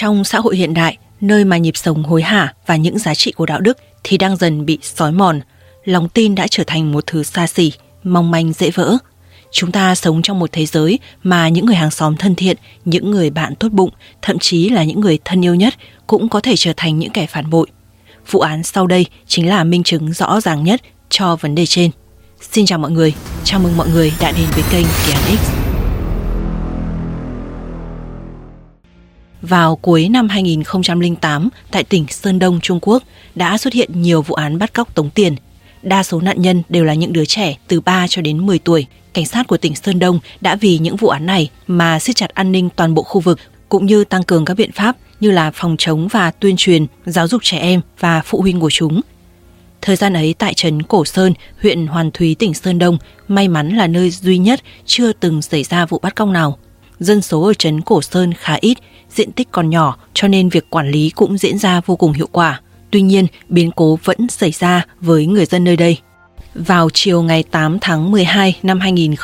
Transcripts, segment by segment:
Trong xã hội hiện đại, nơi mà nhịp sống hối hả và những giá trị của đạo đức thì đang dần bị xói mòn, lòng tin đã trở thành một thứ xa xỉ, mong manh dễ vỡ. Chúng ta sống trong một thế giới mà những người hàng xóm thân thiện, những người bạn tốt bụng, thậm chí là những người thân yêu nhất cũng có thể trở thành những kẻ phản bội. Vụ án sau đây chính là minh chứng rõ ràng nhất cho vấn đề trên. Xin chào mọi người, chào mừng mọi người đã đến với kênh Kỳ Án X. Vào cuối năm 2008, tại tỉnh Sơn Đông, Trung Quốc, đã xuất hiện nhiều vụ án bắt cóc tống tiền. Đa số nạn nhân đều là những đứa trẻ từ 3 cho đến 10 tuổi. Cảnh sát của tỉnh Sơn Đông đã vì những vụ án này mà siết chặt an ninh toàn bộ khu vực, cũng như tăng cường các biện pháp như là phòng chống và tuyên truyền, giáo dục trẻ em và phụ huynh của chúng. Thời gian ấy tại trấn Cổ Sơn, huyện Hoàn Thúy, tỉnh Sơn Đông, may mắn là nơi duy nhất chưa từng xảy ra vụ bắt cóc nào. Dân số ở trấn Cổ Sơn khá ít, diện tích còn nhỏ cho nên việc quản lý cũng diễn ra vô cùng hiệu quả. Tuy nhiên, biến cố vẫn xảy ra với người dân nơi đây. Vào chiều ngày 8 tháng 12 năm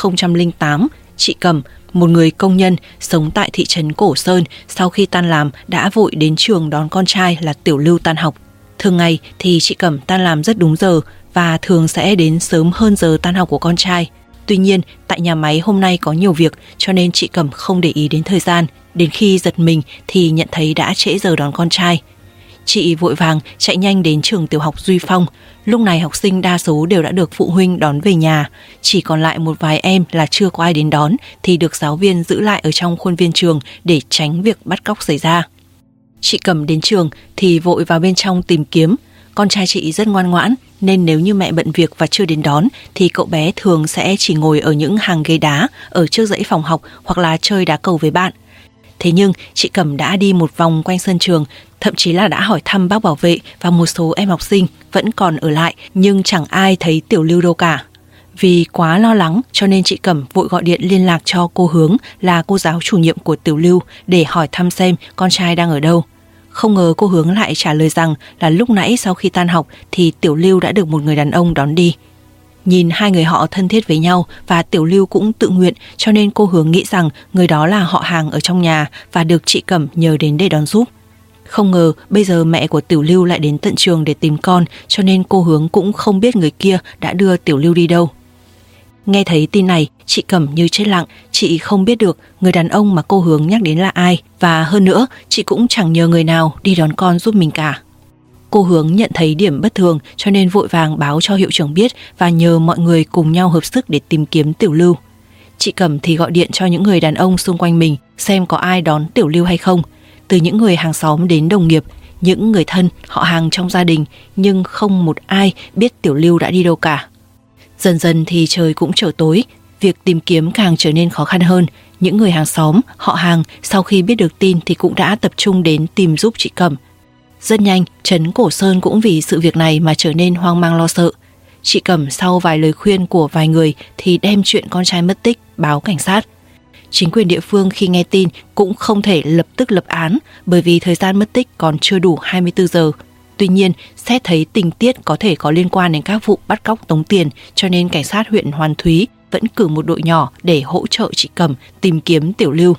2008, chị Cẩm, một người công nhân sống tại thị trấn Cổ Sơn, sau khi tan làm đã vội đến trường đón con trai là Tiểu Lưu tan học. Thường ngày thì chị Cẩm tan làm rất đúng giờ và thường sẽ đến sớm hơn giờ tan học của con trai. Tuy nhiên, tại nhà máy hôm nay có nhiều việc cho nên chị Cẩm không để ý đến thời gian. Đến khi giật mình thì nhận thấy đã trễ giờ đón con trai. Chị vội vàng chạy nhanh đến trường tiểu học Duy Phong. Lúc này học sinh đa số đều đã được phụ huynh đón về nhà. Chỉ còn lại một vài em là chưa có ai đến đón thì được giáo viên giữ lại ở trong khuôn viên trường để tránh việc bắt cóc xảy ra. Chị Cẩm đến trường thì vội vào bên trong tìm kiếm. Con trai chị rất ngoan ngoãn nên nếu như mẹ bận việc và chưa đến đón thì cậu bé thường sẽ chỉ ngồi ở những hàng ghế đá ở trước dãy phòng học hoặc là chơi đá cầu với bạn. Thế nhưng chị Cẩm đã đi một vòng quanh sân trường, thậm chí là đã hỏi thăm bác bảo vệ và một số em học sinh vẫn còn ở lại, nhưng chẳng ai thấy Tiểu Lưu đâu cả. Vì quá lo lắng cho nên chị Cẩm vội gọi điện liên lạc cho cô Hướng là cô giáo chủ nhiệm của Tiểu Lưu để hỏi thăm xem con trai đang ở đâu. Không ngờ cô Hướng lại trả lời rằng là lúc nãy sau khi tan học thì Tiểu Lưu đã được một người đàn ông đón đi. Nhìn hai người họ thân thiết với nhau và Tiểu Lưu cũng tự nguyện cho nên cô Hướng nghĩ rằng người đó là họ hàng ở trong nhà và được chị Cẩm nhờ đến để đón giúp. Không ngờ bây giờ mẹ của Tiểu Lưu lại đến tận trường để tìm con cho nên cô Hướng cũng không biết người kia đã đưa Tiểu Lưu đi đâu. Nghe thấy tin này, chị Cẩm như chết lặng, chị không biết được người đàn ông mà cô Hướng nhắc đến là ai và hơn nữa chị cũng chẳng nhờ người nào đi đón con giúp mình cả. Cô Hướng nhận thấy điểm bất thường cho nên vội vàng báo cho hiệu trưởng biết và nhờ mọi người cùng nhau hợp sức để tìm kiếm Tiểu Lưu. Chị Cẩm thì gọi điện cho những người đàn ông xung quanh mình xem có ai đón Tiểu Lưu hay không. Từ những người hàng xóm đến đồng nghiệp, những người thân, họ hàng trong gia đình, nhưng không một ai biết Tiểu Lưu đã đi đâu cả. Dần dần thì trời cũng trở tối, việc tìm kiếm càng trở nên khó khăn hơn. Những người hàng xóm, họ hàng sau khi biết được tin thì cũng đã tập trung đến tìm giúp chị Cẩm. Rất nhanh, trấn Cổ Sơn cũng vì sự việc này mà trở nên hoang mang lo sợ. Chị Cẩm sau vài lời khuyên của vài người thì đem chuyện con trai mất tích báo cảnh sát. Chính quyền địa phương khi nghe tin cũng không thể lập tức lập án bởi vì thời gian mất tích còn chưa đủ 24 giờ. Tuy nhiên, xét thấy tình tiết có thể có liên quan đến các vụ bắt cóc tống tiền cho nên cảnh sát huyện Hoàn Thúy vẫn cử một đội nhỏ để hỗ trợ chị Cẩm tìm kiếm Tiểu Lưu.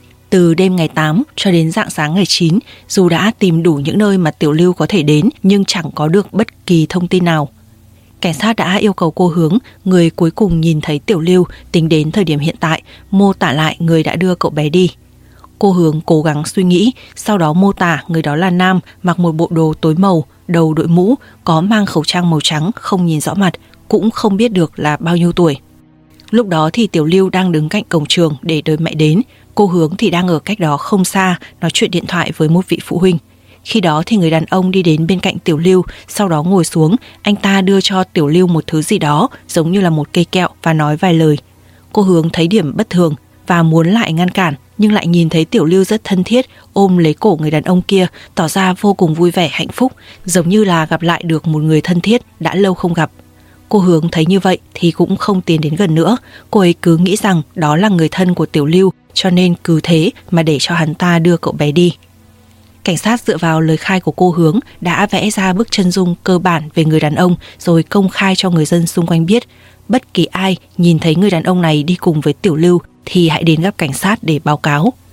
Từ đêm ngày 8 cho đến rạng sáng ngày 9, dù đã tìm đủ những nơi mà Tiểu Lưu có thể đến nhưng chẳng có được bất kỳ thông tin nào. Cảnh sát đã yêu cầu cô Hướng, người cuối cùng nhìn thấy Tiểu Lưu tính đến thời điểm hiện tại, mô tả lại người đã đưa cậu bé đi. Cô Hướng cố gắng suy nghĩ, sau đó mô tả người đó là nam, mặc một bộ đồ tối màu, đầu đội mũ, có mang khẩu trang màu trắng, không nhìn rõ mặt, cũng không biết được là bao nhiêu tuổi. Lúc đó thì Tiểu Lưu đang đứng cạnh cổng trường để đợi mẹ đến. Cô Hướng thì đang ở cách đó không xa, nói chuyện điện thoại với một vị phụ huynh. Khi đó thì người đàn ông đi đến bên cạnh Tiểu Lưu, sau đó ngồi xuống, anh ta đưa cho Tiểu Lưu một thứ gì đó, giống như là một cây kẹo và nói vài lời. Cô Hướng thấy điểm bất thường và muốn lại ngăn cản, nhưng lại nhìn thấy Tiểu Lưu rất thân thiết, ôm lấy cổ người đàn ông kia, tỏ ra vô cùng vui vẻ hạnh phúc, giống như là gặp lại được một người thân thiết đã lâu không gặp. Cô Hướng thấy như vậy thì cũng không tiến đến gần nữa, cô ấy cứ nghĩ rằng đó là người thân của Tiểu Lưu, cho nên cứ thế mà để cho hắn ta đưa cậu bé đi. Cảnh sát dựa vào lời khai của cô Hướng đã vẽ ra bức chân dung cơ bản về người đàn ông rồi công khai cho người dân xung quanh biết. Bất kỳ ai nhìn thấy người đàn ông này đi cùng với Tiểu Lưu thì hãy đến gặp cảnh sát để báo cáo.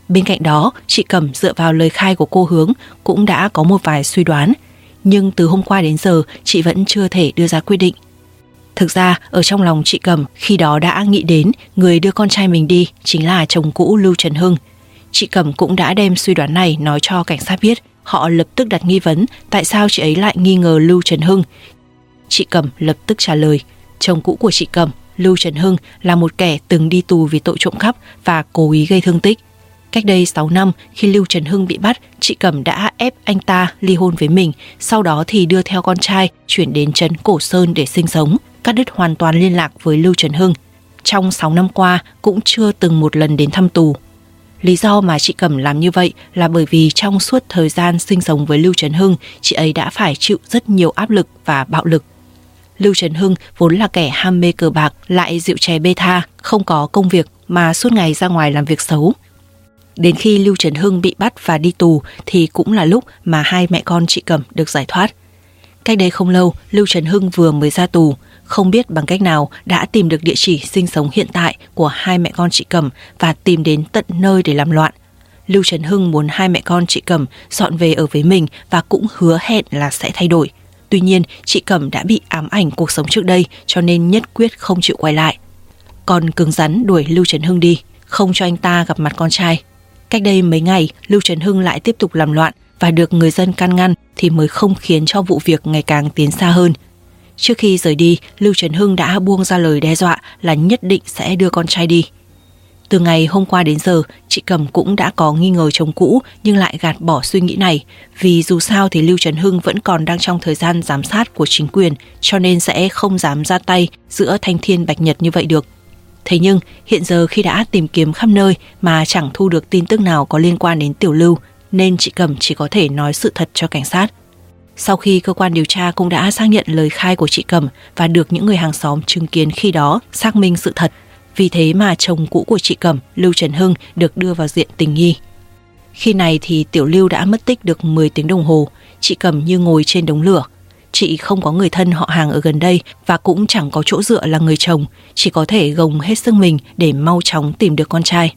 Bên cạnh đó, chị Cẩm dựa vào lời khai của cô Hướng cũng đã có một vài suy đoán, nhưng từ hôm qua đến giờ chị vẫn chưa thể đưa ra quyết định. Thực ra, ở trong lòng chị Cẩm khi đó đã nghĩ đến người đưa con trai mình đi chính là chồng cũ Lưu Trần Hưng. Chị Cẩm cũng đã đem suy đoán này nói cho cảnh sát biết. Họ lập tức đặt nghi vấn tại sao chị ấy lại nghi ngờ Lưu Trần Hưng. Chị Cẩm lập tức trả lời, chồng cũ của chị Cẩm, Lưu Trần Hưng, là một kẻ từng đi tù vì tội trộm cắp và cố ý gây thương tích. Cách đây 6 năm, khi Lưu Trần Hưng bị bắt, chị Cẩm đã ép anh ta ly hôn với mình, sau đó thì đưa theo con trai chuyển đến trấn Cổ Sơn để sinh sống, cắt đứt hoàn toàn liên lạc với Lưu Trần Hưng. Trong 6 năm qua cũng chưa từng một lần đến thăm tù. Lý do mà chị Cẩm làm như vậy là bởi vì trong suốt thời gian sinh sống với Lưu Trần Hưng, chị ấy đã phải chịu rất nhiều áp lực và bạo lực. Lưu Trần Hưng vốn là kẻ ham mê cờ bạc, lại rượu chè bê tha, không có công việc mà suốt ngày ra ngoài làm việc xấu. Đến khi Lưu Trần Hưng bị bắt và đi tù thì cũng là lúc mà hai mẹ con chị Cẩm được giải thoát. Cách đây không lâu, Lưu Trần Hưng vừa mới ra tù, không biết bằng cách nào đã tìm được địa chỉ sinh sống hiện tại của hai mẹ con chị Cẩm và tìm đến tận nơi để làm loạn. Lưu Trần Hưng muốn hai mẹ con chị Cẩm dọn về ở với mình và cũng hứa hẹn là sẽ thay đổi. Tuy nhiên, chị Cẩm đã bị ám ảnh cuộc sống trước đây cho nên nhất quyết không chịu quay lại. Còn cứng rắn đuổi Lưu Trần Hưng đi, không cho anh ta gặp mặt con trai. Cách đây mấy ngày, Lưu Trần Hưng lại tiếp tục làm loạn và được người dân can ngăn thì mới không khiến cho vụ việc ngày càng tiến xa hơn. Trước khi rời đi, Lưu Trần Hưng đã buông ra lời đe dọa là nhất định sẽ đưa con trai đi. Từ ngày hôm qua đến giờ, chị Cẩm cũng đã có nghi ngờ chồng cũ nhưng lại gạt bỏ suy nghĩ này, vì dù sao thì Lưu Trần Hưng vẫn còn đang trong thời gian giám sát của chính quyền, cho nên sẽ không dám ra tay giữa thanh thiên bạch nhật như vậy được. Thế nhưng hiện giờ khi đã tìm kiếm khắp nơi mà chẳng thu được tin tức nào có liên quan đến Tiểu Lưu, nên chị Cẩm chỉ có thể nói sự thật cho cảnh sát. Sau khi cơ quan điều tra cũng đã xác nhận lời khai của chị Cẩm và được những người hàng xóm chứng kiến khi đó xác minh sự thật, vì thế mà chồng cũ của chị Cẩm, Lưu Trần Hưng, được đưa vào diện tình nghi. Khi này thì Tiểu Lưu đã mất tích được 10 tiếng đồng hồ, chị Cẩm như ngồi trên đống lửa. Chị không có người thân họ hàng ở gần đây và cũng chẳng có chỗ dựa là người chồng, chỉ có thể gồng hết sức mình để mau chóng tìm được con trai.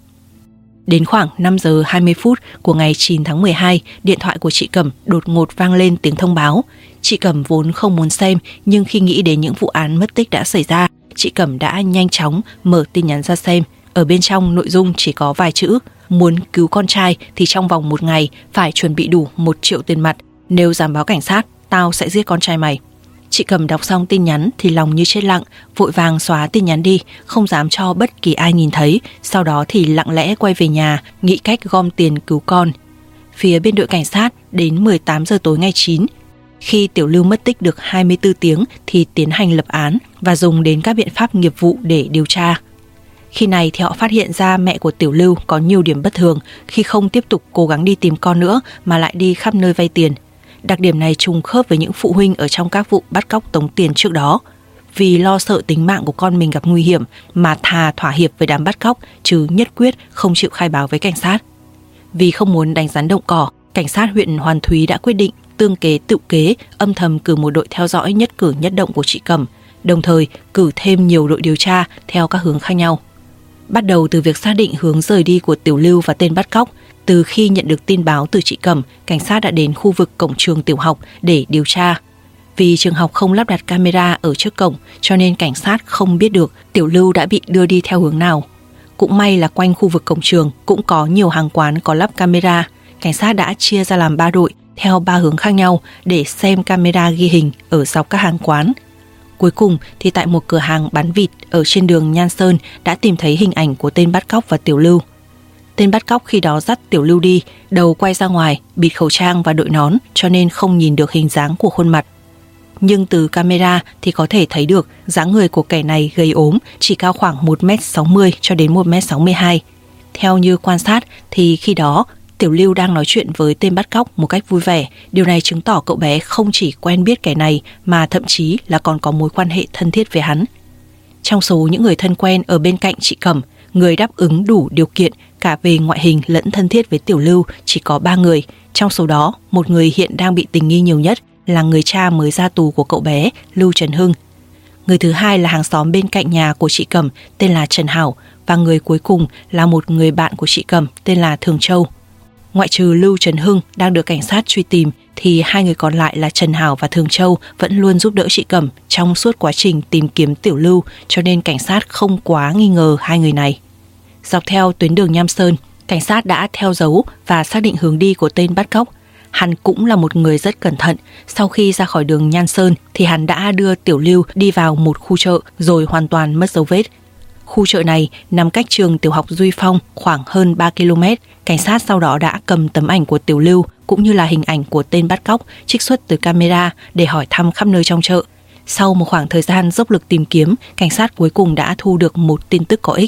Đến khoảng 5 giờ 20 phút của ngày 9 tháng 12, điện thoại của chị Cẩm đột ngột vang lên tiếng thông báo. Chị Cẩm vốn không muốn xem, nhưng khi nghĩ đến những vụ án mất tích đã xảy ra, chị Cẩm đã nhanh chóng mở tin nhắn ra xem. Ở bên trong nội dung chỉ có vài chữ: muốn cứu con trai thì trong vòng 1 ngày phải chuẩn bị đủ 1 triệu tiền mặt, nếu dám báo cảnh sát, tao sẽ giết con trai mày. Chị Cẩm đọc xong tin nhắn thì lòng như chết lặng, vội vàng xóa tin nhắn đi, không dám cho bất kỳ ai nhìn thấy. Sau đó thì lặng lẽ quay về nhà, nghĩ cách gom tiền cứu con. Phía bên đội cảnh sát đến 18 giờ tối ngày 9, khi Tiểu Lưu mất tích được 24 tiếng thì tiến hành lập án và dùng đến các biện pháp nghiệp vụ để điều tra. Khi này thì họ phát hiện ra mẹ của Tiểu Lưu có nhiều điểm bất thường khi không tiếp tục cố gắng đi tìm con nữa mà lại đi khắp nơi vay tiền. Đặc điểm này trùng khớp với những phụ huynh ở trong các vụ bắt cóc tống tiền trước đó. Vì lo sợ tính mạng của con mình gặp nguy hiểm mà thà thỏa hiệp với đám bắt cóc chứ nhất quyết không chịu khai báo với cảnh sát. Vì không muốn đánh rắn động cỏ, cảnh sát huyện Hoàn Thúy đã quyết định tương kế tự kế, âm thầm cử một đội theo dõi nhất cử nhất động của chị Cẩm, đồng thời cử thêm nhiều đội điều tra theo các hướng khác nhau. Bắt đầu từ việc xác định hướng rời đi của Tiểu Lưu và tên bắt cóc. Từ khi nhận được tin báo từ chị Cẩm, cảnh sát đã đến khu vực cổng trường tiểu học để điều tra. Vì trường học không lắp đặt camera ở trước cổng, cho nên cảnh sát không biết được Tiểu Lưu đã bị đưa đi theo hướng nào. Cũng may là quanh khu vực cổng trường cũng có nhiều hàng quán có lắp camera. Cảnh sát đã chia ra làm 3 đội theo 3 hướng khác nhau để xem camera ghi hình ở dọc các hàng quán. Cuối cùng thì tại một cửa hàng bán vịt ở trên đường Nhan Sơn đã tìm thấy hình ảnh của tên bắt cóc và Tiểu Lưu. Tên bắt cóc khi đó dắt Tiểu Lưu đi, đầu quay ra ngoài, bịt khẩu trang và đội nón cho nên không nhìn được hình dáng của khuôn mặt. Nhưng từ camera thì có thể thấy được dáng người của kẻ này gầy ốm, chỉ cao khoảng 1m60 cho đến 1m62. Theo như quan sát thì khi đó Tiểu Lưu đang nói chuyện với tên bắt cóc một cách vui vẻ. Điều này chứng tỏ cậu bé không chỉ quen biết kẻ này mà thậm chí là còn có mối quan hệ thân thiết với hắn. Trong số những người thân quen ở bên cạnh chị Cẩm, người đáp ứng đủ điều kiện cả về ngoại hình lẫn thân thiết với Tiểu Lưu chỉ có 3 người. Trong số đó, một người hiện đang bị tình nghi nhiều nhất là người cha mới ra tù của cậu bé, Lưu Trần Hưng. Người thứ hai là hàng xóm bên cạnh nhà của chị Cẩm, tên là Trần Hảo, và người cuối cùng là một người bạn của chị Cẩm tên là Thường Châu. Ngoại trừ Lưu Trấn Hưng đang được cảnh sát truy tìm thì hai người còn lại là Trần Hảo và Thường Châu vẫn luôn giúp đỡ chị Cẩm trong suốt quá trình tìm kiếm Tiểu Lưu, cho nên cảnh sát không quá nghi ngờ hai người này. Dọc theo tuyến đường Nham Sơn, cảnh sát đã theo dấu và xác định hướng đi của tên bắt cóc. Hắn cũng là một người rất cẩn thận. Sau khi ra khỏi đường Nhan Sơn thì hắn đã đưa Tiểu Lưu đi vào một khu chợ rồi hoàn toàn mất dấu vết. Khu chợ này nằm cách trường tiểu học Duy Phong khoảng hơn 3 km. Cảnh sát sau đó đã cầm tấm ảnh của Tiểu Lưu cũng như là hình ảnh của tên bắt cóc trích xuất từ camera để hỏi thăm khắp nơi trong chợ. Sau một khoảng thời gian dốc lực tìm kiếm, cảnh sát cuối cùng đã thu được một tin tức có ích.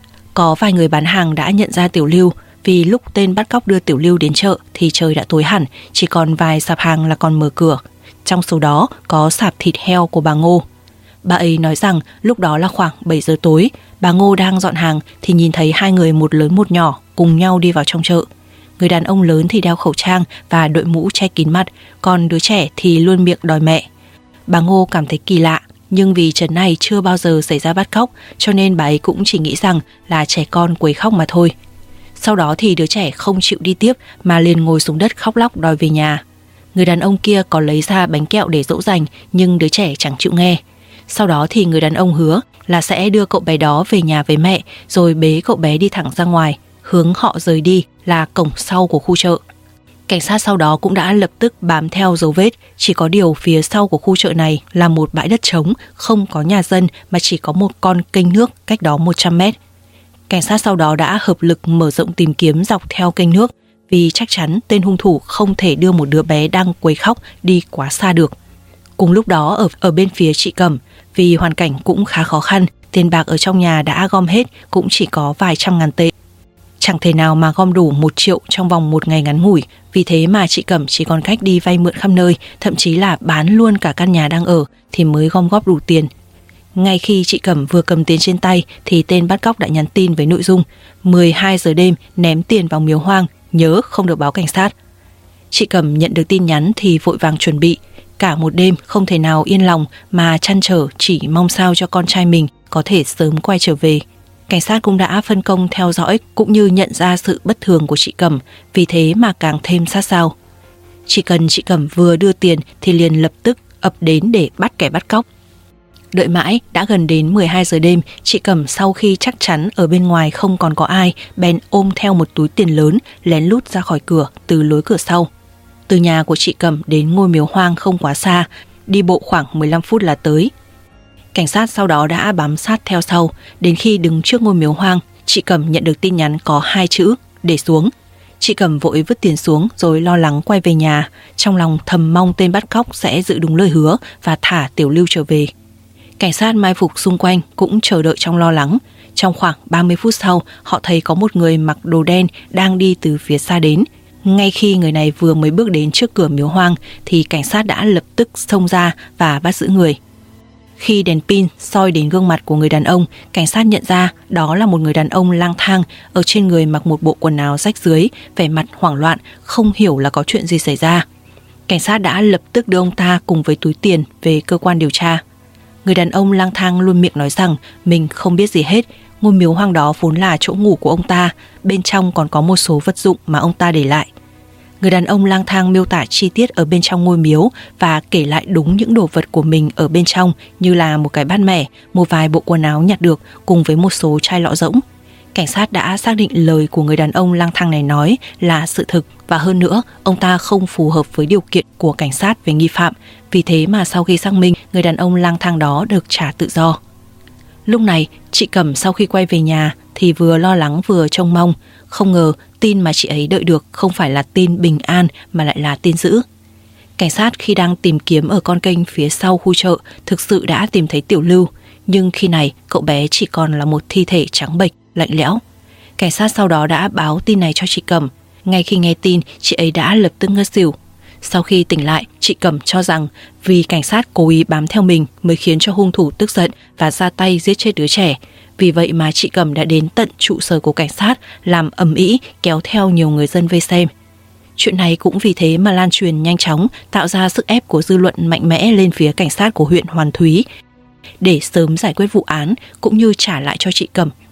Có vài người bán hàng đã nhận ra Tiểu Lưu, vì lúc tên bắt cóc đưa Tiểu Lưu đến chợ thì trời đã tối hẳn, chỉ còn vài sạp hàng là còn mở cửa. Trong số đó có sạp thịt heo của bà Ngô. Bà ấy nói rằng lúc đó là khoảng 7 giờ tối, bà Ngô đang dọn hàng thì nhìn thấy hai người một lớn một nhỏ cùng nhau đi vào trong chợ. Người đàn ông lớn thì đeo khẩu trang và đội mũ che kín mặt, còn đứa trẻ thì luôn miệng đòi mẹ. Bà Ngô cảm thấy kỳ lạ, nhưng vì trấn này chưa bao giờ xảy ra bắt cóc cho nên bà ấy cũng chỉ nghĩ rằng là trẻ con quấy khóc mà thôi. Sau đó thì đứa trẻ không chịu đi tiếp mà liền ngồi xuống đất khóc lóc đòi về nhà. Người đàn ông kia có lấy ra bánh kẹo để dỗ dành nhưng đứa trẻ chẳng chịu nghe. Sau đó thì người đàn ông hứa là sẽ đưa cậu bé đó về nhà với mẹ rồi bế cậu bé đi thẳng ra ngoài, hướng họ rời đi là cổng sau của khu chợ. Cảnh sát sau đó cũng đã lập tức bám theo dấu vết, chỉ có điều phía sau của khu chợ này là một bãi đất trống, không có nhà dân mà chỉ có một con kênh nước cách đó 100 mét. Cảnh sát sau đó đã hợp lực mở rộng tìm kiếm dọc theo kênh nước vì chắc chắn tên hung thủ không thể đưa một đứa bé đang quấy khóc đi quá xa được. Cùng lúc đó ở bên phía chị Cẩm, vì hoàn cảnh cũng khá khó khăn, tiền bạc ở trong nhà đã gom hết cũng chỉ có vài trăm ngàn tệ. Chẳng thể nào mà gom đủ 1 triệu trong vòng một ngày ngắn ngủi, vì thế mà chị Cẩm chỉ còn cách đi vay mượn khắp nơi, thậm chí là bán luôn cả căn nhà đang ở thì mới gom góp đủ tiền. Ngay khi chị Cẩm vừa cầm tiền trên tay thì tên bắt cóc đã nhắn tin với nội dung 12 giờ đêm ném tiền vào miếu hoang, nhớ không được báo cảnh sát. Chị Cẩm nhận được tin nhắn thì vội vàng chuẩn bị. Cả một đêm không thể nào yên lòng mà trăn trở chỉ mong sao cho con trai mình có thể sớm quay trở về. Cảnh sát cũng đã phân công theo dõi cũng như nhận ra sự bất thường của chị Cẩm, vì thế mà càng thêm sát sao. Chỉ cần chị Cẩm vừa đưa tiền thì liền lập tức ập đến để bắt kẻ bắt cóc. Đợi mãi đã gần đến 12 giờ đêm, chị Cẩm sau khi chắc chắn ở bên ngoài không còn có ai, bèn ôm theo một túi tiền lớn lén lút ra khỏi cửa từ lối cửa sau. Từ nhà của chị Cẩm đến ngôi miếu hoang không quá xa, đi bộ khoảng 15 phút là tới. Cảnh sát sau đó đã bám sát theo sau, đến khi đứng trước ngôi miếu hoang, chị Cẩm nhận được tin nhắn có 2 chữ, để xuống. Chị Cẩm vội vứt tiền xuống rồi lo lắng quay về nhà, trong lòng thầm mong tên bắt cóc sẽ giữ đúng lời hứa và thả Tiểu Lưu trở về. Cảnh sát mai phục xung quanh cũng chờ đợi trong lo lắng. Trong khoảng 30 phút sau, họ thấy có một người mặc đồ đen đang đi từ phía xa đến. Ngay khi người này vừa mới bước đến trước cửa miếu hoang thì cảnh sát đã lập tức xông ra và bắt giữ người. Khi đèn pin soi đến gương mặt của người đàn ông, cảnh sát nhận ra đó là một người đàn ông lang thang, ở trên người mặc một bộ quần áo rách rưới, vẻ mặt hoảng loạn, không hiểu là có chuyện gì xảy ra. Cảnh sát đã lập tức đưa ông ta cùng với túi tiền về cơ quan điều tra. Người đàn ông lang thang luôn miệng nói rằng mình không biết gì hết. Ngôi miếu hoang đó vốn là chỗ ngủ của ông ta, bên trong còn có một số vật dụng mà ông ta để lại. Người đàn ông lang thang miêu tả chi tiết ở bên trong ngôi miếu và kể lại đúng những đồ vật của mình ở bên trong, như là một cái bát mẻ, một vài bộ quần áo nhặt được cùng với một số chai lọ rỗng. Cảnh sát đã xác định lời của người đàn ông lang thang này nói là sự thực, và hơn nữa ông ta không phù hợp với điều kiện của cảnh sát về nghi phạm. Vì thế mà sau khi xác minh, người đàn ông lang thang đó được trả tự do. Lúc này chị Cẩm sau khi quay về nhà thì vừa lo lắng vừa trông mong. Không ngờ tin mà chị ấy đợi được không phải là tin bình an mà lại là tin dữ. Cảnh sát khi đang tìm kiếm ở con kênh phía sau khu chợ thực sự đã tìm thấy Tiểu Lưu, nhưng khi này cậu bé chỉ còn là một thi thể trắng bệch, lạnh lẽo. Cảnh sát sau đó đã báo tin này cho chị Cẩm. Ngay khi nghe tin, chị ấy đã lập tức ngất xỉu. Sau khi tỉnh lại, chị Cẩm cho rằng vì cảnh sát cố ý bám theo mình mới khiến cho hung thủ tức giận và ra tay giết chết đứa trẻ. Vì vậy mà chị Cẩm đã đến tận trụ sở của cảnh sát làm ầm ĩ, kéo theo nhiều người dân vây xem. Chuyện này cũng vì thế mà lan truyền nhanh chóng, tạo ra sức ép của dư luận mạnh mẽ lên phía cảnh sát của huyện Hoàn Thúy để sớm giải quyết vụ án cũng như trả lại cho chị Cẩm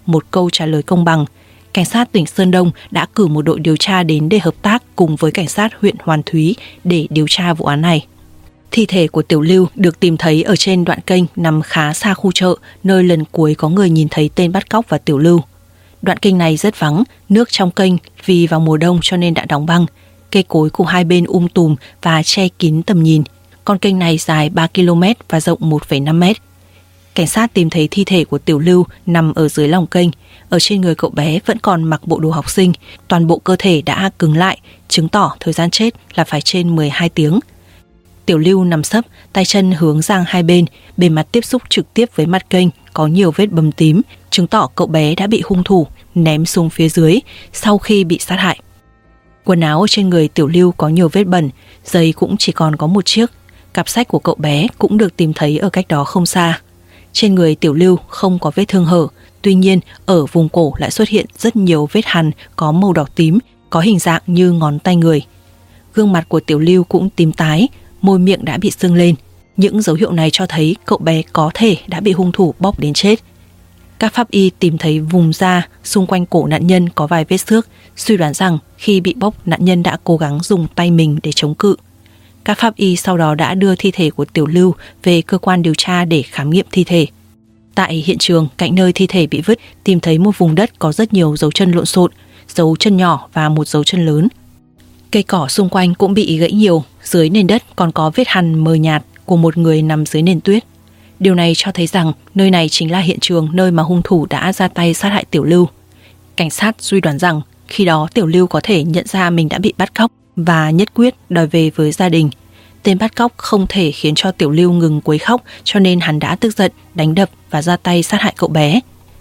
một câu trả lời công bằng. Cảnh sát tỉnh Sơn Đông đã cử một đội điều tra đến để hợp tác cùng với cảnh sát huyện Hoàn Thúy để điều tra vụ án này. Thi thể của Tiểu Lưu được tìm thấy ở trên đoạn kênh nằm khá xa khu chợ, nơi lần cuối có người nhìn thấy tên bắt cóc và Tiểu Lưu. Đoạn kênh này rất vắng, nước trong kênh vì vào mùa đông cho nên đã đóng băng. Cây cối của hai bên tùm và che kín tầm nhìn. Con kênh này dài 3 km và rộng 1,5 m. Cảnh sát tìm thấy thi thể của Tiểu Lưu nằm ở dưới lòng kênh. Ở trên người cậu bé vẫn còn mặc bộ đồ học sinh, toàn bộ cơ thể đã cứng lại, chứng tỏ thời gian chết là phải trên 12 tiếng. Tiểu Lưu nằm sấp, tay chân hướng sang hai bên, bề mặt tiếp xúc trực tiếp với mặt kênh có nhiều vết bầm tím, chứng tỏ cậu bé đã bị hung thủ ném xuống phía dưới sau khi bị sát hại. Quần áo ở trên người Tiểu Lưu có nhiều vết bẩn, giày cũng chỉ còn có một chiếc. Cặp sách của cậu bé cũng được tìm thấy ở cách đó không xa. Trên người Tiểu Lưu không có vết thương hở, tuy nhiên ở vùng cổ lại xuất hiện rất nhiều vết hằn có màu đỏ tím, có hình dạng như ngón tay người. Gương mặt của Tiểu Lưu cũng tím tái, môi miệng đã bị sưng lên. Những dấu hiệu này cho thấy cậu bé có thể đã bị hung thủ bóp đến chết. Các pháp y tìm thấy vùng da xung quanh cổ nạn nhân có vài vết xước, suy đoán rằng khi bị bóp nạn nhân đã cố gắng dùng tay mình để chống cự. Các pháp y sau đó đã đưa thi thể của Tiểu Lưu về cơ quan điều tra để khám nghiệm thi thể. Tại hiện trường, cạnh nơi thi thể bị vứt, tìm thấy một vùng đất có rất nhiều dấu chân lộn xộn, dấu chân nhỏ và một dấu chân lớn. Cây cỏ xung quanh cũng bị gãy nhiều, dưới nền đất còn có vết hằn mờ nhạt của một người nằm dưới nền tuyết. Điều này cho thấy rằng nơi này chính là hiện trường nơi mà hung thủ đã ra tay sát hại Tiểu Lưu. Cảnh sát suy đoán rằng khi đó Tiểu Lưu có thể nhận ra mình đã bị bắt cóc và nhất quyết đòi về với gia đình. Tên bắt cóc không thể khiến cho Tiểu Lưu ngừng quấy khóc, cho nên hắn đã tức giận, đánh đập và ra tay sát hại cậu bé.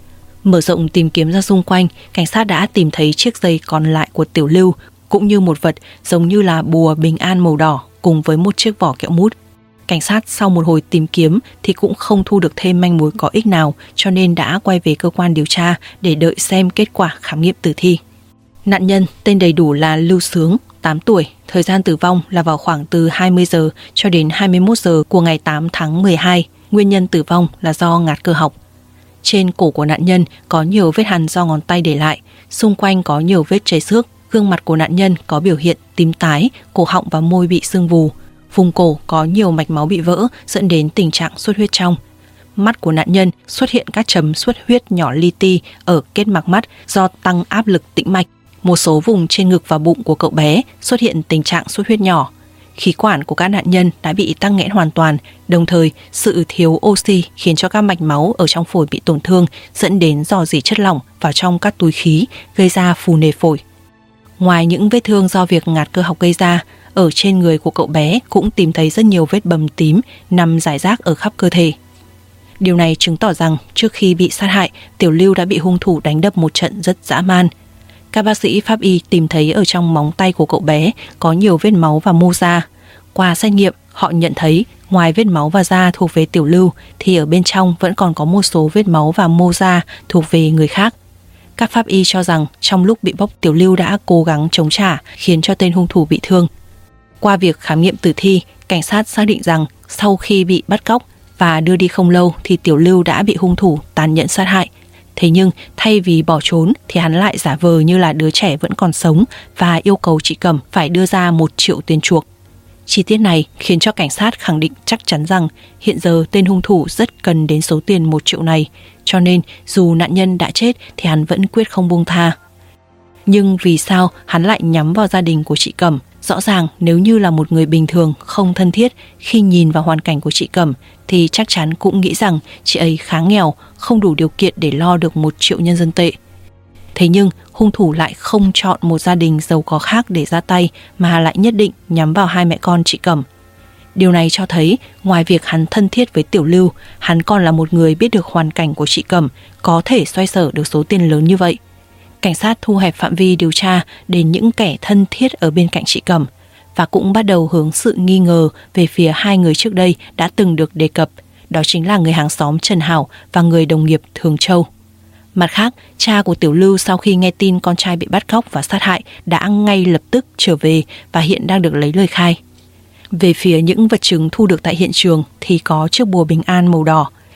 Mở rộng tìm kiếm ra xung quanh, cảnh sát đã tìm thấy chiếc giày còn lại của Tiểu Lưu, cũng như một vật giống như là bùa bình an màu đỏ cùng với một chiếc vỏ kẹo mút. Cảnh sát sau một hồi tìm kiếm thì cũng không thu được thêm manh mối có ích nào, cho nên đã quay về cơ quan điều tra để đợi xem kết quả khám nghiệm tử thi. Nạn nhân tên đầy đủ là Lưu Sướng, 8 tuổi, thời gian tử vong là vào khoảng từ 20 giờ cho đến 21 giờ của ngày 8 tháng 12. Nguyên nhân tử vong là do ngạt cơ học. Trên cổ của nạn nhân có nhiều vết hằn do ngón tay để lại, xung quanh có nhiều vết chảy xước. Gương mặt của nạn nhân có biểu hiện tím tái, cổ họng và môi bị sưng vù. Vùng cổ có nhiều mạch máu bị vỡ dẫn đến tình trạng xuất huyết trong. Mắt của nạn nhân xuất hiện các chấm xuất huyết nhỏ li ti ở kết mạc mắt do tăng áp lực tĩnh mạch. Một số vùng trên ngực và bụng của cậu bé xuất hiện tình trạng xuất huyết nhỏ. Khí quản của các nạn nhân đã bị tắc nghẽn hoàn toàn, đồng thời sự thiếu oxy khiến cho các mạch máu ở trong phổi bị tổn thương, dẫn đến rò rỉ chất lỏng vào trong các túi khí, gây ra phù nề phổi. Ngoài những vết thương do việc ngạt cơ học gây ra, ở trên người của cậu bé cũng tìm thấy rất nhiều vết bầm tím nằm rải rác ở khắp cơ thể. Điều này chứng tỏ rằng trước khi bị sát hại, Tiểu Lưu đã bị hung thủ đánh đập một trận rất dã man. Các bác sĩ pháp y tìm thấy ở trong móng tay của cậu bé có nhiều vết máu và mô da. Qua xét nghiệm, họ nhận thấy ngoài vết máu và da thuộc về Tiểu Lưu thì ở bên trong vẫn còn có một số vết máu và mô da thuộc về người khác. Các pháp y cho rằng trong lúc bị bóp, Tiểu Lưu đã cố gắng chống trả khiến cho tên hung thủ bị thương. Qua việc khám nghiệm tử thi, cảnh sát xác định rằng sau khi bị bắt cóc và đưa đi không lâu thì Tiểu Lưu đã bị hung thủ tàn nhẫn sát hại. Thế nhưng thay vì bỏ trốn thì hắn lại giả vờ như là đứa trẻ vẫn còn sống và yêu cầu chị Cẩm phải đưa ra 1 triệu tiền chuộc. Chi tiết này khiến cho cảnh sát khẳng định chắc chắn rằng hiện giờ tên hung thủ rất cần đến số tiền 1 triệu này, cho nên dù nạn nhân đã chết thì hắn vẫn quyết không buông tha. Nhưng vì sao hắn lại nhắm vào gia đình của chị Cẩm? Rõ ràng nếu như là một người bình thường không thân thiết, khi nhìn vào hoàn cảnh của chị Cẩm thì chắc chắn cũng nghĩ rằng chị ấy khá nghèo, không đủ điều kiện để lo được 1 triệu nhân dân tệ. Thế nhưng hung thủ lại không chọn một gia đình giàu có khác để ra tay mà lại nhất định nhắm vào 2 mẹ con chị Cẩm. Điều này cho thấy ngoài việc hắn thân thiết với Tiểu Lưu, hắn còn là một người biết được hoàn cảnh của chị Cẩm, có thể xoay sở được số tiền lớn như vậy. Cảnh sát thu hẹp phạm vi điều tra đến những kẻ thân thiết ở bên cạnh chị Cẩm và cũng bắt đầu hướng sự nghi ngờ về phía 2 người trước đây đã từng được đề cập, đó chính là người hàng xóm Trần Hảo và người đồng nghiệp Thường Châu. Mặt khác, cha của Tiểu Lưu sau khi nghe tin con trai bị bắt cóc và sát hại đã ngay lập tức trở về và hiện đang được lấy lời khai. Về phía những vật chứng thu được tại hiện trường thì có chiếc bùa bình an màu đỏ.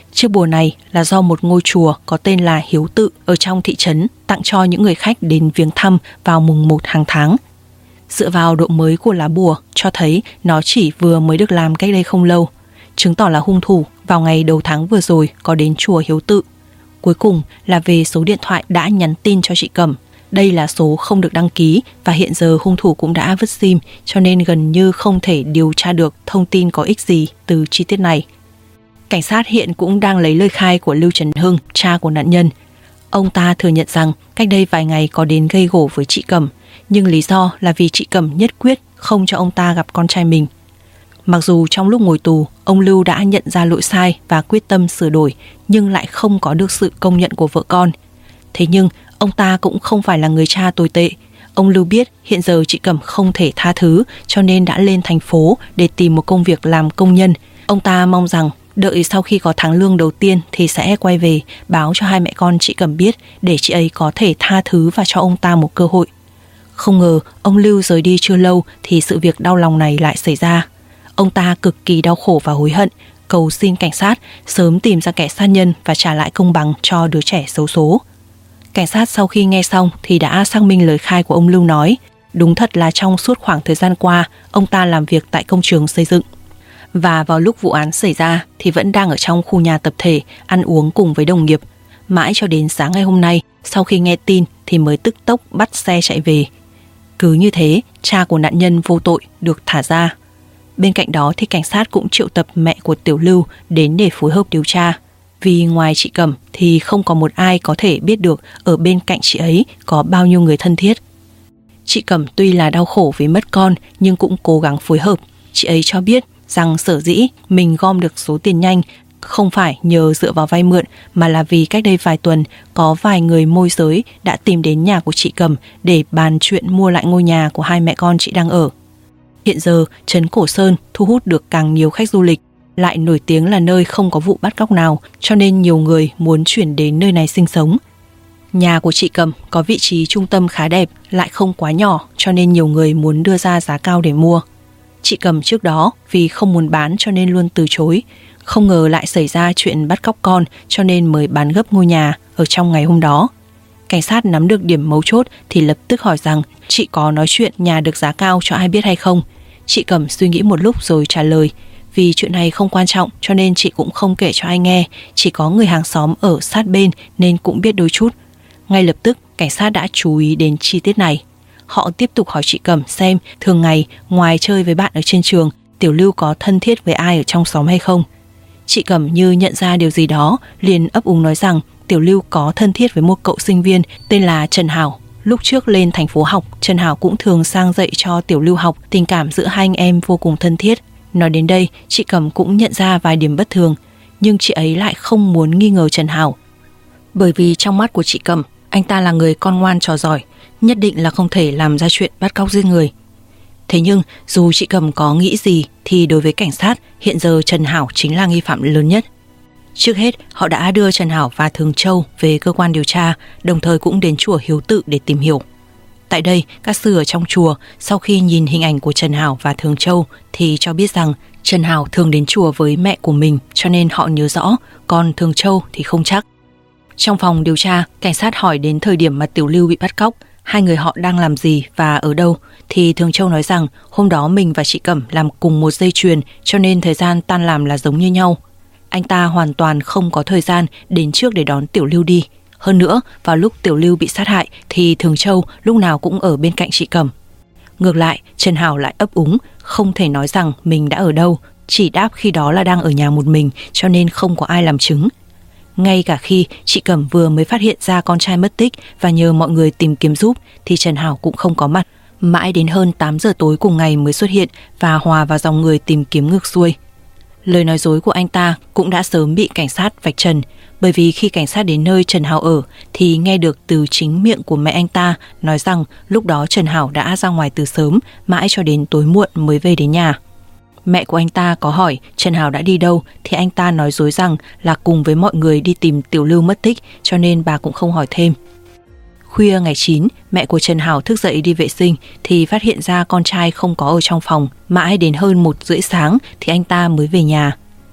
Chiếc bùa này là do một ngôi chùa có tên là Hiếu Tự ở trong thị trấn tặng cho những người khách đến viếng thăm vào mùng 1 hàng tháng. Dựa vào độ mới của lá bùa cho thấy nó chỉ vừa mới được làm cách đây không lâu, chứng tỏ là hung thủ vào ngày đầu tháng vừa rồi có đến chùa Hiếu Tự. Cuối cùng là về số điện thoại đã nhắn tin cho chị Cẩm. Đây là số không được đăng ký và hiện giờ hung thủ cũng đã vứt sim, cho nên gần như không thể điều tra được thông tin có ích gì từ chi tiết này. Cảnh sát hiện cũng đang lấy lời khai của Lưu Trần Hưng, cha của nạn nhân. Ông ta thừa nhận rằng cách đây vài ngày có đến gây gổ với chị Cẩm, nhưng lý do là vì chị Cẩm nhất quyết không cho ông ta gặp con trai mình. Mặc dù trong lúc ngồi tù, ông Lưu đã nhận ra lỗi sai và quyết tâm sửa đổi, nhưng lại không có được sự công nhận của vợ con. Thế nhưng, ông ta cũng không phải là người cha tồi tệ. Ông Lưu biết hiện giờ chị Cẩm không thể tha thứ, cho nên đã lên thành phố để tìm một công việc làm công nhân. Ông ta mong rằng đợi sau khi có tháng lương đầu tiên thì sẽ quay về báo cho hai mẹ con chị Cẩm biết để chị ấy có thể tha thứ và cho ông ta một cơ hội. Không ngờ ông Lưu rời đi chưa lâu thì sự việc đau lòng này lại xảy ra. Ông ta cực kỳ đau khổ và hối hận, cầu xin cảnh sát sớm tìm ra kẻ sát nhân và trả lại công bằng cho đứa trẻ xấu số. Cảnh sát sau khi nghe xong thì đã xác minh lời khai của ông Lưu nói, đúng thật là trong suốt khoảng thời gian qua, ông ta làm việc tại công trường xây dựng. Và vào lúc vụ án xảy ra thì vẫn đang ở trong khu nhà tập thể, ăn uống cùng với đồng nghiệp. Mãi cho đến sáng ngày hôm nay, sau khi nghe tin thì mới tức tốc bắt xe chạy về. Cứ như thế, cha của nạn nhân vô tội được thả ra. Bên cạnh đó thì cảnh sát cũng triệu tập mẹ của Tiểu Lưu đến để phối hợp điều tra. Vì ngoài chị Cẩm thì không có một ai có thể biết được ở bên cạnh chị ấy có bao nhiêu người thân thiết. Chị Cẩm tuy là đau khổ vì mất con nhưng cũng cố gắng phối hợp. Chị ấy cho biết rằng sở dĩ mình gom được số tiền nhanh không phải nhờ dựa vào vay mượn mà là vì cách đây vài tuần có vài người môi giới đã tìm đến nhà của chị Cẩm để bàn chuyện mua lại ngôi nhà của hai mẹ con chị đang ở. Hiện giờ, trấn Cổ Sơn thu hút được càng nhiều khách du lịch, lại nổi tiếng là nơi không có vụ bắt cóc nào, cho nên nhiều người muốn chuyển đến nơi này sinh sống. Nhà của chị Cẩm có vị trí trung tâm khá đẹp, lại không quá nhỏ, cho nên nhiều người muốn đưa ra giá cao để mua. Chị Cẩm trước đó vì không muốn bán cho nên luôn từ chối. Không ngờ lại xảy ra chuyện bắt cóc con, cho nên mới bán gấp ngôi nhà ở trong ngày hôm đó. Cảnh sát nắm được điểm mấu chốt thì lập tức hỏi rằng chị có nói chuyện nhà được giá cao cho ai biết hay không. Chị Cẩm suy nghĩ một lúc rồi trả lời, vì chuyện này không quan trọng cho nên chị cũng không kể cho ai nghe, chỉ có người hàng xóm ở sát bên nên cũng biết đôi chút. Ngay lập tức cảnh sát đã chú ý đến chi tiết này. Họ tiếp tục hỏi chị Cẩm xem thường ngày ngoài chơi với bạn ở trên trường, Tiểu Lưu có thân thiết với ai ở trong xóm hay không. Chị Cẩm như nhận ra điều gì đó, liền ấp úng nói rằng Tiểu Lưu có thân thiết với một cậu sinh viên tên là Trần Hảo. Lúc trước lên thành phố học, Trần Hảo cũng thường sang dạy cho Tiểu Lưu học, tình cảm giữa hai anh em vô cùng thân thiết. Nói đến đây, chị Cẩm cũng nhận ra vài điểm bất thường, nhưng chị ấy lại không muốn nghi ngờ Trần Hảo. Bởi vì trong mắt của chị Cẩm, anh ta là người con ngoan trò giỏi, nhất định là không thể làm ra chuyện bắt cóc giết người. Thế nhưng, dù chị Cẩm có nghĩ gì thì đối với cảnh sát, hiện giờ Trần Hảo chính là nghi phạm lớn nhất. Trước hết, họ đã đưa Trần Hảo và Thường Châu về cơ quan điều tra, đồng thời cũng đến chùa Hiếu Tự để tìm hiểu. Tại đây, các sư ở trong chùa sau khi nhìn hình ảnh của Trần Hảo và Thường Châu thì cho biết rằng Trần Hảo thường đến chùa với mẹ của mình cho nên họ nhớ rõ, còn Thường Châu thì không chắc. Trong phòng điều tra, cảnh sát hỏi đến thời điểm mà Tiểu Lưu bị bắt cóc, hai người họ đang làm gì và ở đâu, thì Thường Châu nói rằng hôm đó mình và chị Cẩm làm cùng một dây chuyền cho nên thời gian tan làm là giống như nhau. Anh ta hoàn toàn không có thời gian đến trước để đón Tiểu Lưu đi. Hơn nữa, vào lúc Tiểu Lưu bị sát hại thì Thường Châu lúc nào cũng ở bên cạnh chị Cẩm. Ngược lại, Trần Hảo lại ấp úng, không thể nói rằng mình đã ở đâu, chỉ đáp khi đó là đang ở nhà một mình cho nên không có ai làm chứng. Ngay cả khi chị Cẩm vừa mới phát hiện ra con trai mất tích và nhờ mọi người tìm kiếm giúp thì Trần Hảo cũng không có mặt. Mãi đến hơn 8 giờ tối cùng ngày mới xuất hiện và hòa vào dòng người tìm kiếm ngược xuôi. Lời nói dối của anh ta cũng đã sớm bị cảnh sát vạch trần, bởi vì khi cảnh sát đến nơi Trần Hảo ở thì nghe được từ chính miệng của mẹ anh ta nói rằng lúc đó Trần Hảo đã ra ngoài từ sớm, mãi cho đến tối muộn mới về đến nhà. Mẹ của anh ta có hỏi Trần Hảo đã đi đâu thì anh ta nói dối rằng là cùng với mọi người đi tìm Tiểu Lưu mất tích, cho nên bà cũng không hỏi thêm. Khuya ngày 9, mẹ của Trần Hảo thức dậy đi vệ sinh thì phát hiện ra con trai không có ở trong phòng. Mãi đến hơn 1 rưỡi sáng thì anh ta mới về nhà.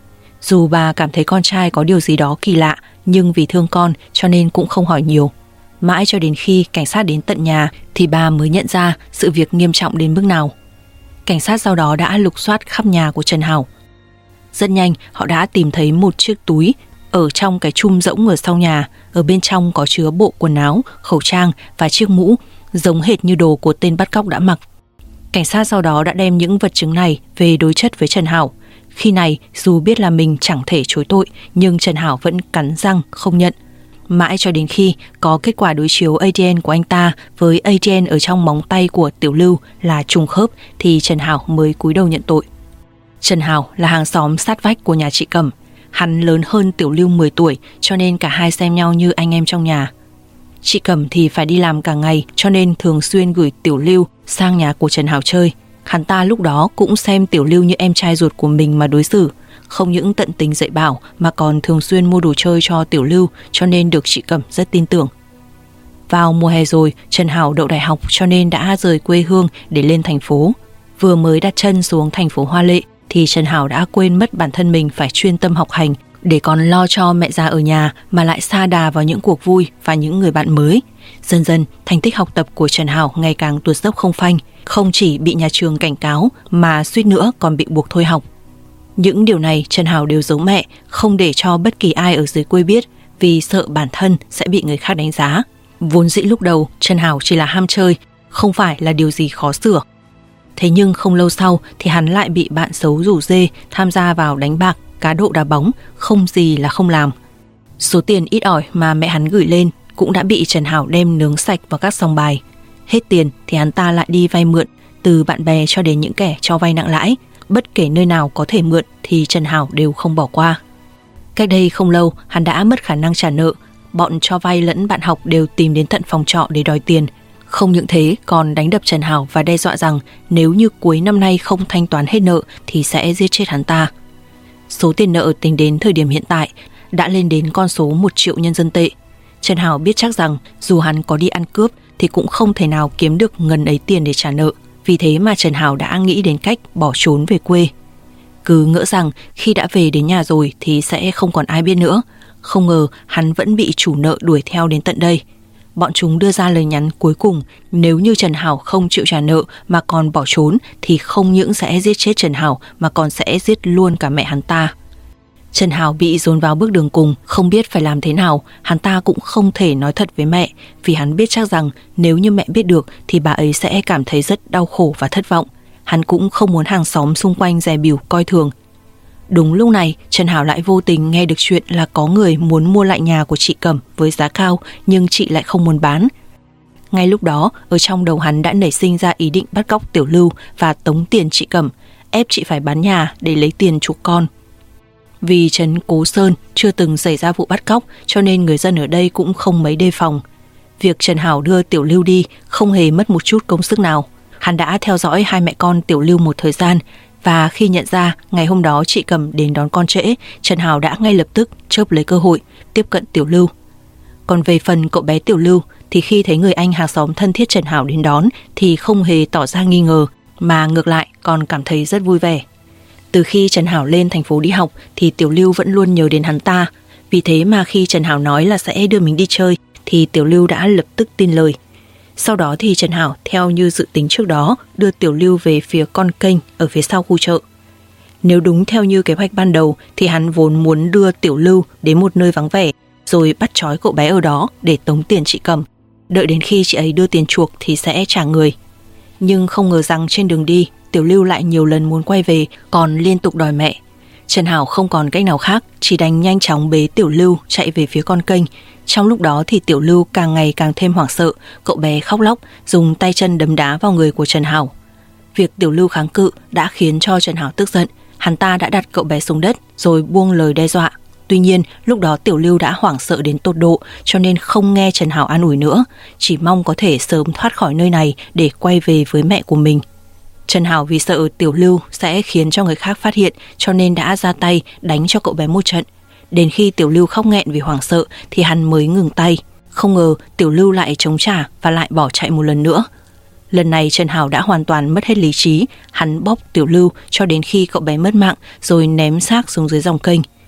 Dù bà cảm thấy con trai có điều gì đó kỳ lạ, nhưng vì thương con cho nên cũng không hỏi nhiều. Mãi cho đến khi cảnh sát đến tận nhà thì bà mới nhận ra sự việc nghiêm trọng đến mức nào. Cảnh sát sau đó đã lục soát khắp nhà của Trần Hảo. Rất nhanh họ đã tìm thấy một chiếc túi ở trong cái chum rỗng ở sau nhà. Ở bên trong có chứa bộ quần áo, khẩu trang và chiếc mũ giống hệt như đồ của tên bắt cóc đã mặc. Cảnh sát sau đó đã đem những vật chứng này về đối chất với Trần Hảo. Khi này dù biết là mình chẳng thể chối tội, nhưng Trần Hảo vẫn cắn răng không nhận. Mãi cho đến khi có kết quả đối chiếu ADN của anh ta với ADN ở trong móng tay của Tiểu Lưu là trùng khớp thì Trần Hảo mới cúi đầu nhận tội. Trần Hảo là hàng xóm sát vách của nhà chị Cẩm. Hắn lớn hơn Tiểu Lưu 10 tuổi cho nên cả hai xem nhau như anh em trong nhà. Chị Cẩm thì phải đi làm cả ngày cho nên thường xuyên gửi Tiểu Lưu sang nhà của Trần Hảo chơi. Hắn ta lúc đó cũng xem Tiểu Lưu như em trai ruột của mình mà đối xử. Không những tận tình dạy bảo mà còn thường xuyên mua đồ chơi cho Tiểu Lưu, cho nên được chị Cẩm rất tin tưởng. Vào mùa hè rồi, Trần Hảo đậu đại học cho nên đã rời quê hương để lên thành phố. Vừa mới đặt chân xuống thành phố Hoa Lệ thì Trần Hảo đã quên mất bản thân mình phải chuyên tâm học hành để còn lo cho mẹ già ở nhà, mà lại sa đà vào những cuộc vui và những người bạn mới. Dần dần, thành tích học tập của Trần Hảo ngày càng tuột dốc không phanh, không chỉ bị nhà trường cảnh cáo mà suýt nữa còn bị buộc thôi học. Những điều này Trần Hảo đều giấu mẹ, không để cho bất kỳ ai ở dưới quê biết, vì sợ bản thân sẽ bị người khác đánh giá. Vốn dĩ lúc đầu Trần Hảo chỉ là ham chơi, không phải là điều gì khó sửa. Thế nhưng không lâu sau thì hắn lại bị bạn xấu rủ rê tham gia vào đánh bạc, cá độ đá bóng, không gì là không làm. Số tiền ít ỏi mà mẹ hắn gửi lên cũng đã bị Trần Hảo đem nướng sạch vào các sòng bài. Hết tiền thì hắn ta lại đi vay mượn, từ bạn bè cho đến những kẻ cho vay nặng lãi. Bất kể nơi nào có thể mượn thì Trần Hảo đều không bỏ qua. Cách đây không lâu hắn đã mất khả năng trả nợ. Bọn cho vay lẫn bạn học đều tìm đến tận phòng trọ để đòi tiền. Không những thế còn đánh đập Trần Hảo và đe dọa rằng nếu như cuối năm nay không thanh toán hết nợ thì sẽ giết chết hắn ta. Số tiền nợ tính đến thời điểm hiện tại đã lên đến con số 1 triệu nhân dân tệ. Trần Hảo biết chắc rằng dù hắn có đi ăn cướp thì cũng không thể nào kiếm được ngần ấy tiền để trả nợ. Vì thế mà Trần Hảo đã nghĩ đến cách bỏ trốn về quê. Cứ ngỡ rằng khi đã về đến nhà rồi thì sẽ không còn ai biết nữa. Không ngờ hắn vẫn bị chủ nợ đuổi theo đến tận đây. Bọn chúng đưa ra lời nhắn cuối cùng, nếu như Trần Hảo không chịu trả nợ mà còn bỏ trốn thì không những sẽ giết chết Trần Hảo mà còn sẽ giết luôn cả mẹ hắn ta. Trần Hảo bị dồn vào bước đường cùng, không biết phải làm thế nào. Hắn ta cũng không thể nói thật với mẹ, vì hắn biết chắc rằng nếu như mẹ biết được thì bà ấy sẽ cảm thấy rất đau khổ và thất vọng. Hắn cũng không muốn hàng xóm xung quanh dè bỉu coi thường. Đúng lúc này, Trần Hảo lại vô tình nghe được chuyện là có người muốn mua lại nhà của chị Cẩm với giá cao, nhưng chị lại không muốn bán. Ngay lúc đó, ở trong đầu hắn đã nảy sinh ra ý định bắt cóc Tiểu Lưu và tống tiền chị Cẩm, ép chị phải bán nhà để lấy tiền chuộc con. Vì trấn Cố Sơn chưa từng xảy ra vụ bắt cóc cho nên người dân ở đây cũng không mấy đề phòng. Việc Trần Hảo đưa Tiểu Lưu đi không hề mất một chút công sức nào. Hắn đã theo dõi hai mẹ con Tiểu Lưu một thời gian, và khi nhận ra ngày hôm đó chị Cẩm đến đón con trễ, Trần Hảo đã ngay lập tức chớp lấy cơ hội tiếp cận Tiểu Lưu. Còn về phần cậu bé Tiểu Lưu thì khi thấy người anh hàng xóm thân thiết Trần Hảo đến đón thì không hề tỏ ra nghi ngờ, mà ngược lại còn cảm thấy rất vui vẻ. Từ khi Trần Hảo lên thành phố đi học thì Tiểu Lưu vẫn luôn nhớ đến hắn ta. Vì thế mà khi Trần Hảo nói là sẽ đưa mình đi chơi thì Tiểu Lưu đã lập tức tin lời. Sau đó thì Trần Hảo theo như dự tính trước đó đưa Tiểu Lưu về phía con kênh ở phía sau khu chợ. Nếu đúng theo như kế hoạch ban đầu thì hắn vốn muốn đưa Tiểu Lưu đến một nơi vắng vẻ rồi bắt trói cậu bé ở đó để tống tiền chị Cẩm. Đợi đến khi chị ấy đưa tiền chuộc thì sẽ trả người. Nhưng không ngờ rằng trên đường đi Tiểu Lưu lại nhiều lần muốn quay về, còn liên tục đòi mẹ. Trần Hảo không còn cách nào khác, chỉ đành nhanh chóng bế Tiểu Lưu chạy về phía con kênh. Trong lúc đó thì Tiểu Lưu càng ngày càng thêm hoảng sợ, cậu bé khóc lóc, dùng tay chân đấm đá vào người của Trần Hảo. Việc Tiểu Lưu kháng cự đã khiến cho Trần Hảo tức giận, hắn ta đã đặt cậu bé xuống đất rồi buông lời đe dọa. Tuy nhiên, lúc đó Tiểu Lưu đã hoảng sợ đến tột độ cho nên không nghe Trần Hảo an ủi nữa, chỉ mong có thể sớm thoát khỏi nơi này để quay về với mẹ của mình. Trần Hảo vì sợ Tiểu Lưu sẽ khiến cho người khác phát hiện cho nên đã ra tay đánh cho cậu bé một trận. Đến khi Tiểu Lưu khóc nghẹn vì hoảng sợ thì hắn mới ngừng tay. Không ngờ Tiểu Lưu lại chống trả và lại bỏ chạy một lần nữa. Lần này Trần Hảo đã hoàn toàn mất hết lý trí. Hắn bóp Tiểu Lưu cho đến khi cậu bé mất mạng rồi ném xác xuống dưới dòng kênh.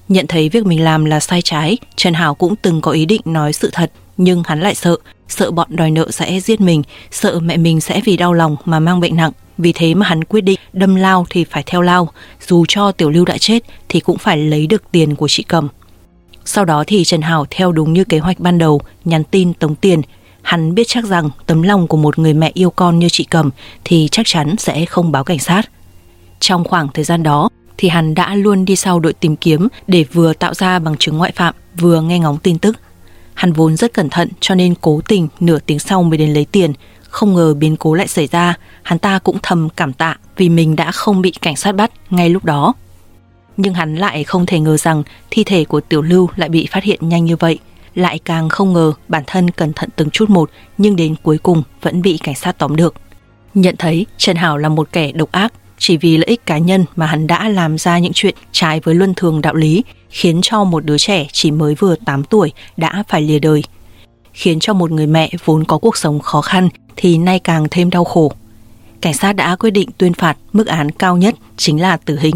Nhận thấy việc mình làm là sai trái, Trần Hảo cũng từng có ý định nói sự thật, nhưng hắn lại sợ bọn đòi nợ sẽ giết mình, sợ mẹ mình sẽ vì đau lòng mà mang bệnh nặng. Vì thế mà hắn quyết định đâm lao thì phải theo lao, dù cho Tiểu Lưu đã chết thì cũng phải lấy được tiền của chị Cẩm. Sau đó thì Trần Hảo theo đúng như kế hoạch ban đầu, nhắn tin tống tiền. Hắn biết chắc rằng tấm lòng của một người mẹ yêu con như chị Cẩm thì chắc chắn sẽ không báo cảnh sát. Trong khoảng thời gian đó thì hắn đã luôn đi sau đội tìm kiếm để vừa tạo ra bằng chứng ngoại phạm, vừa nghe ngóng tin tức. Hắn vốn rất cẩn thận cho nên cố tình nửa tiếng sau mới đến lấy tiền. Không ngờ biến cố lại xảy ra, hắn ta cũng thầm cảm tạ vì mình đã không bị cảnh sát bắt ngay lúc đó. Nhưng hắn lại không thể ngờ rằng thi thể của Tiểu Lưu lại bị phát hiện nhanh như vậy. Lại càng không ngờ bản thân cẩn thận từng chút một nhưng đến cuối cùng vẫn bị cảnh sát tóm được. Nhận thấy Trần Hảo là một kẻ độc ác, chỉ vì lợi ích cá nhân mà hắn đã làm ra những chuyện trái với luân thường đạo lý, khiến cho một đứa trẻ chỉ mới vừa 8 tuổi đã phải lìa đời. Khiến cho một người mẹ vốn có cuộc sống khó khăn thì nay càng thêm đau khổ. Cảnh sát đã quyết định tuyên phạt mức án cao nhất chính là tử hình.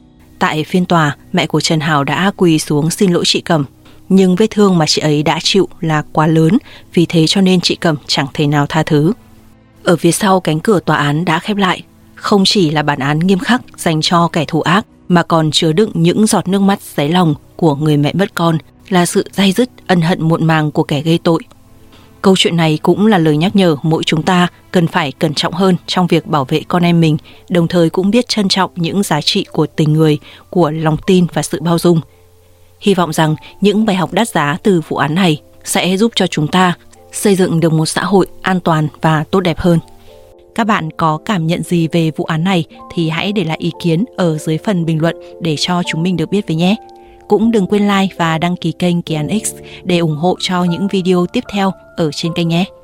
Tại phiên tòa, mẹ của Trần Hảo đã quỳ xuống xin lỗi chị Cẩm. Nhưng vết thương mà chị ấy đã chịu là quá lớn, vì thế cho nên chị Cẩm chẳng thể nào tha thứ. Ở phía sau cánh cửa tòa án đã khép lại. Không chỉ là bản án nghiêm khắc dành cho kẻ thù ác, mà còn chứa đựng những giọt nước mắt xé lòng của người mẹ mất con, là sự day dứt ân hận muộn màng của kẻ gây tội. Câu chuyện này cũng là lời nhắc nhở mỗi chúng ta cần phải cẩn trọng hơn trong việc bảo vệ con em mình, đồng thời cũng biết trân trọng những giá trị của tình người, của lòng tin và sự bao dung. Hy vọng rằng những bài học đắt giá từ vụ án này sẽ giúp cho chúng ta xây dựng được một xã hội an toàn và tốt đẹp hơn. Các bạn có cảm nhận gì về vụ án này thì hãy để lại ý kiến ở dưới phần bình luận để cho chúng mình được biết với nhé. Cũng đừng quên like và đăng ký kênh Kỳ Án X để ủng hộ cho những video tiếp theo ở trên kênh nhé.